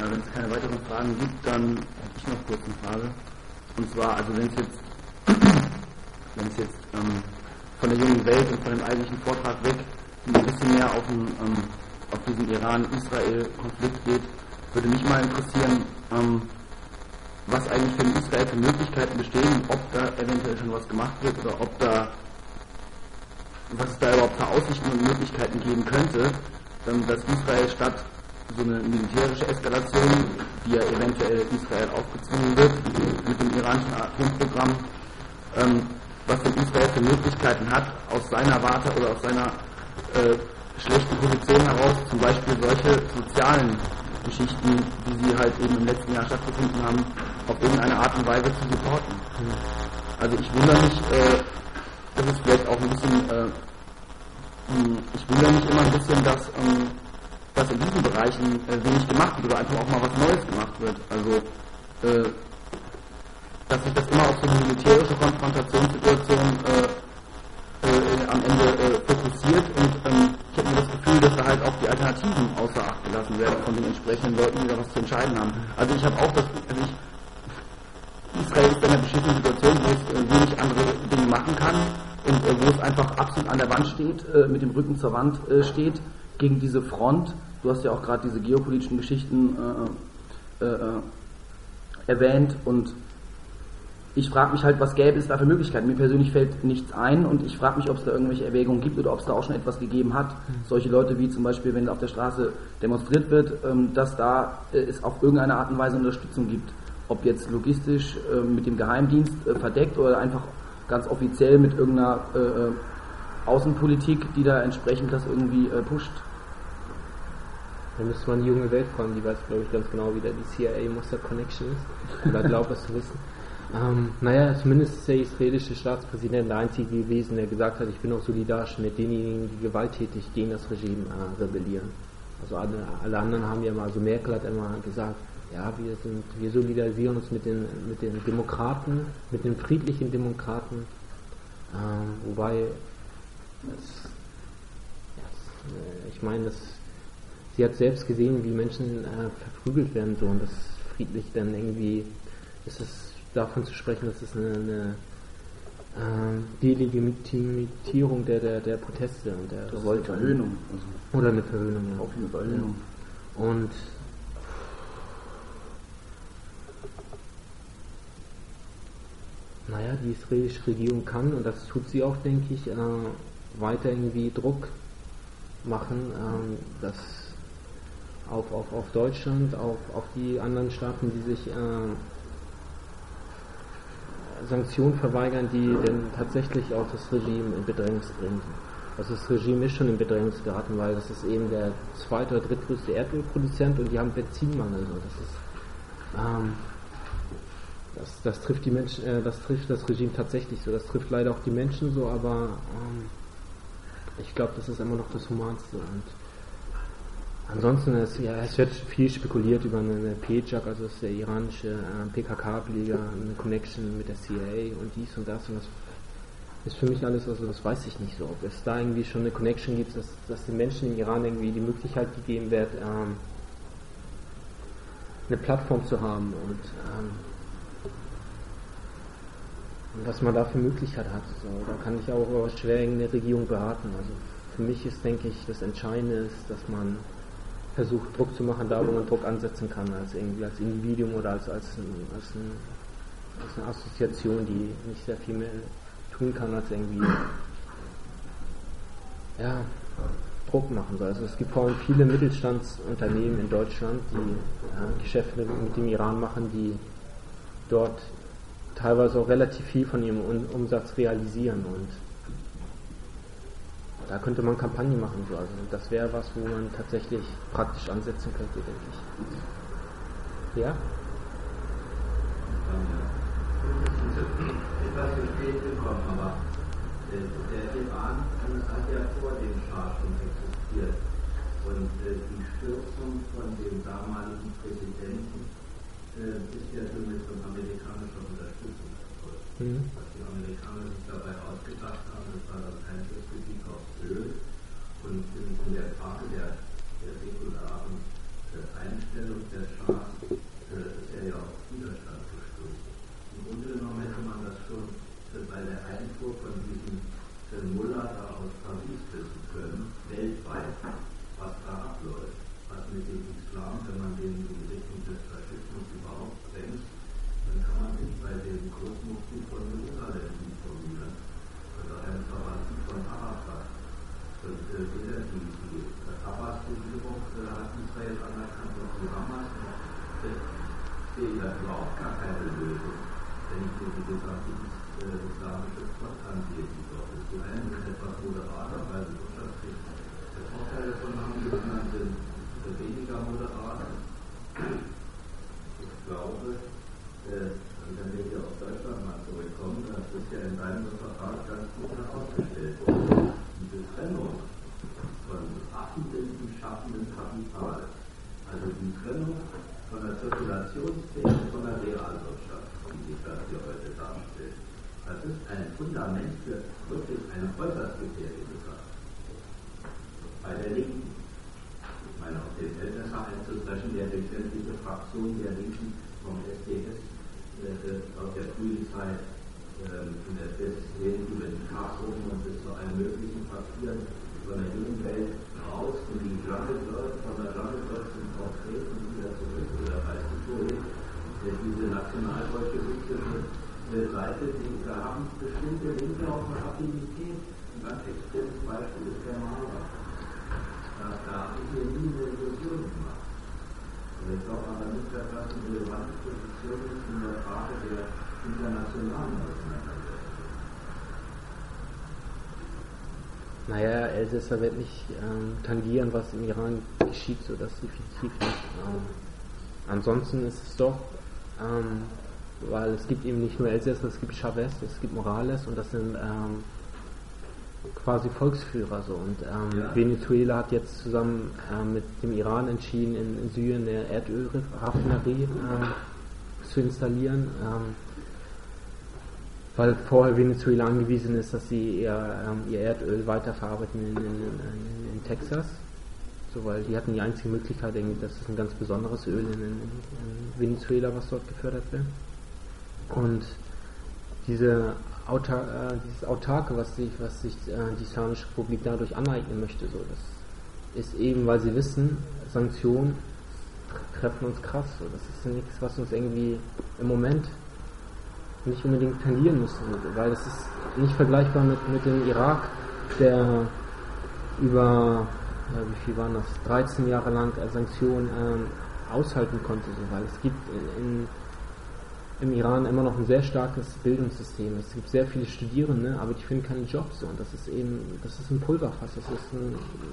wenn es keine weiteren Fragen gibt, dann hätte ich noch kurz eine Frage. Und zwar, also wenn es jetzt von der jungen Welt und von dem eigentlichen Vortrag weg ein bisschen mehr auf diesen Iran-Israel-Konflikt geht, würde mich mal interessieren, was eigentlich für Israel für Möglichkeiten bestehen, ob da eventuell schon was gemacht wird oder was es da überhaupt für Aussichten und Möglichkeiten geben könnte, dass Israel statt so eine militärische Eskalation, die ja eventuell Israel aufgezwungen wird mit dem iranischen Atomprogramm, was denn Israel für Möglichkeiten hat, aus seiner Warte oder aus seiner schlechten Position heraus zum Beispiel solche sozialen Geschichten, wie sie halt eben im letzten Jahr stattgefunden haben, auf irgendeine Art und Weise zu supporten. Also ich wundere mich, das ist vielleicht auch ein bisschen, ich wundere mich immer ein bisschen, dass in diesen Bereichen wenig gemacht wird oder einfach auch mal was Neues gemacht wird. Also dass sich das immer auf so eine militärische Konfrontationssituation am Ende fokussiert und ich habe mir das Gefühl, dass da halt auch die Alternativen außer Acht gelassen werden von den entsprechenden Leuten, die da was zu entscheiden haben. Also ich habe auch Israel ist in einer beschissenen Situation, wo es wenig andere Dinge machen kann und wo es einfach absolut an der Wand steht, mit dem Rücken zur Wand steht, gegen diese Front. Du hast ja auch gerade diese geopolitischen Geschichten erwähnt und ich frage mich halt, was gäbe es da für Möglichkeiten? Mir persönlich fällt nichts ein und ich frage mich, ob es da irgendwelche Erwägungen gibt oder ob es da auch schon etwas gegeben hat. Solche Leute wie zum Beispiel, wenn auf der Straße demonstriert wird, dass da es auf irgendeine Art und Weise Unterstützung gibt. Ob jetzt logistisch mit dem Geheimdienst verdeckt oder einfach ganz offiziell mit irgendeiner Außenpolitik, die da entsprechend das irgendwie pusht. Da müsste man die junge Welt fragen, die weiß, glaube ich, ganz genau, wie da die CIA-Muster-Connection ist. Oder glaubt es zu wissen. Naja, zumindest ist der israelische Staatspräsident der Einzige gewesen, der gesagt hat, ich bin auch solidarisch mit denjenigen, die gewalttätig gegen das Regime rebellieren. Also alle anderen haben ja mal, also Merkel hat immer gesagt, ja, wir solidarisieren uns mit den Demokraten, mit den friedlichen Demokraten, wobei ich meine, sie hat selbst gesehen, wie Menschen verprügelt werden, so, und das friedlich dann irgendwie, ist es davon zu sprechen, dass es eine Delegitimierung der Proteste und der Revolte. Verhöhnung. Oder eine Verhöhnung, ja. Auf eine Verhöhnung. Und naja, die israelische Regierung kann, und das tut sie auch, denke ich, weiter irgendwie Druck machen, dass auf Deutschland, auf die anderen Staaten, die sich Sanktionen verweigern, die denn tatsächlich auch das Regime in Bedrängnis bringen. Also das Regime ist schon in Bedrängnis geraten, weil das ist eben der zweite oder drittgrößte Erdölproduzent und die haben Benzinmangel. Das trifft die Menschen, das trifft das Regime tatsächlich so. Das trifft leider auch die Menschen so, aber ich glaube, das ist immer noch das Humanste. Und ansonsten es wird viel spekuliert über eine PJAK, also das ist der iranische PKK-Ableger, eine Connection mit der CIA und dies und das. Und das ist für mich alles, also das weiß ich nicht so, ob es da irgendwie schon eine Connection gibt, dass den Menschen im Iran irgendwie die Möglichkeit gegeben wird, eine Plattform zu haben und was man da für Möglichkeit hat. So, da kann ich auch schwer eine Regierung beraten. Also für mich ist, denke ich, das Entscheidende ist, dass man versucht, Druck zu machen, da wo man Druck ansetzen kann, als Individuum oder als eine Assoziation, die nicht sehr viel mehr tun kann, als irgendwie Druck machen soll. Also es gibt vor allem viele Mittelstandsunternehmen in Deutschland, die Geschäfte mit dem Iran machen, die dort teilweise auch relativ viel von ihrem Umsatz realisieren, und da könnte man Kampagnen machen. So. Also das wäre was, wo man tatsächlich praktisch ansetzen könnte, denke ich. Ja? Etwas zu spät gekommen, aber der Iran hat ja vor dem Schah schon existiert. Und die Stürzung von dem damaligen Präsidenten ist ja somit von amerikanischer Unterstützung erfolgt. Was die Amerikaner sich dabei ausgedacht haben, das war das Einflusskritik auf Öl. Und in der Frage der säkularen Einstellung Stellung des Schahs ist er ja auf Widerstand gestoßen. Im Grunde genommen hätte man das schon bei der Einfuhr von diesem Mullah da aus Paris wissen können, weltweit, was da abläuft, was mit dem Islam, wenn man den in Richtung des Faschismus überhaupt bremst, dann kann man sich bei dem Großmufti von Jerusalem informieren oder einem Verwandten von Arafat. Und die Abbas-Regierung hat Israel anerkannt und die Hamas sehen da überhaupt gar keine Lösung, wenn ich mir die gesamte islamische Front ansehe, die dort ist. Die einen sind etwas moderater, weil sie wirtschaftlich Vorteile davon haben, die anderen sind weniger moderat. Ich glaube, wenn wir hier auf Deutschland mal zurückkommen, das ist ja in deinem Referat ganz gut herausgestellt worden. Diese Trennung von affenblinden, schaffenden Kapital, also die Trennung von der Zirkulationsfähigkeit von der Realwirtschaft, die sich das hier heute darstellt. Das ist ein Fundament für wirklich eine äußerst gefährliche Sache. Bei der Linken, ich meine, auf den Elternverein zu sprechen, der durch sämtliche Fraktionen der Linken vom SDS aus der Frühzeit bis hin über die Karlsruhen und bis zu allen möglichen Papieren von der jungen Welt raus und die Jungle Girls, von der Jungle Girls zum Porträt und wieder zurück oder weißt du wohin, diese nationalbolschewistische Seite, da haben bestimmte Linke auch eine Affinität. Ein ganz extremes Beispiel ist der Maler. Da habe ich mir nie eine Illusion gemacht. Und ich glaube aber nicht, dass das eine relevante Position ist in der Frage der internationalen Auseinandersetzung. Naja, Elsässer wird nicht tangieren, was im Iran geschieht, so das definitiv nicht. Ansonsten ist es doch, weil es gibt eben nicht nur Elsässer, es gibt Chavez, es gibt Morales und das sind quasi Volksführer so. Und Venezuela hat jetzt zusammen mit dem Iran entschieden, in Syrien eine Erdölraffinerie zu installieren, weil vorher Venezuela angewiesen ist, dass sie ihr Erdöl weiterverarbeiten in Texas. So, weil die hatten die einzige Möglichkeit, das ist ein ganz besonderes Öl in Venezuela, was dort gefördert wird. Und dieses Autarke, was sich die Islamische Republik dadurch aneignen möchte, so, das ist eben, weil sie wissen, Sanktionen treffen uns krass. So, das ist nichts, was uns irgendwie im Moment nicht unbedingt tangieren müssen, weil das ist nicht vergleichbar mit dem Irak, der über, wie viel waren das, 13 Jahre lang Sanktionen aushalten konnte, so, weil es gibt im Iran immer noch ein sehr starkes Bildungssystem. Es gibt sehr viele Studierende, aber die finden keine Jobs. Und das ist ein Pulverfass, das ist ein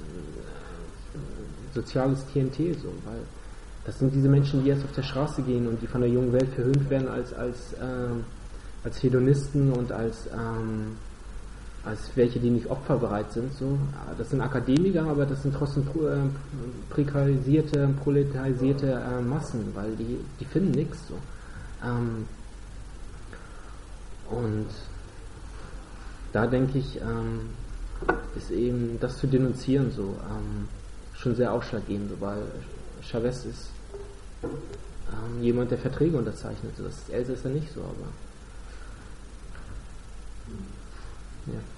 soziales TNT, so, weil das sind diese Menschen, die jetzt auf der Straße gehen und die von der jungen Welt verhöhnt werden als Hedonisten und als welche, die nicht opferbereit sind. So. Das sind Akademiker, aber das sind trotzdem prekarisierte, proletarisierte Massen, weil die finden nichts. So. Und da denke ich, ist eben das zu denunzieren so schon sehr ausschlaggebend, so, weil Chavez ist jemand, der Verträge unterzeichnet. So. Das ist Elsässer nicht so, aber ja.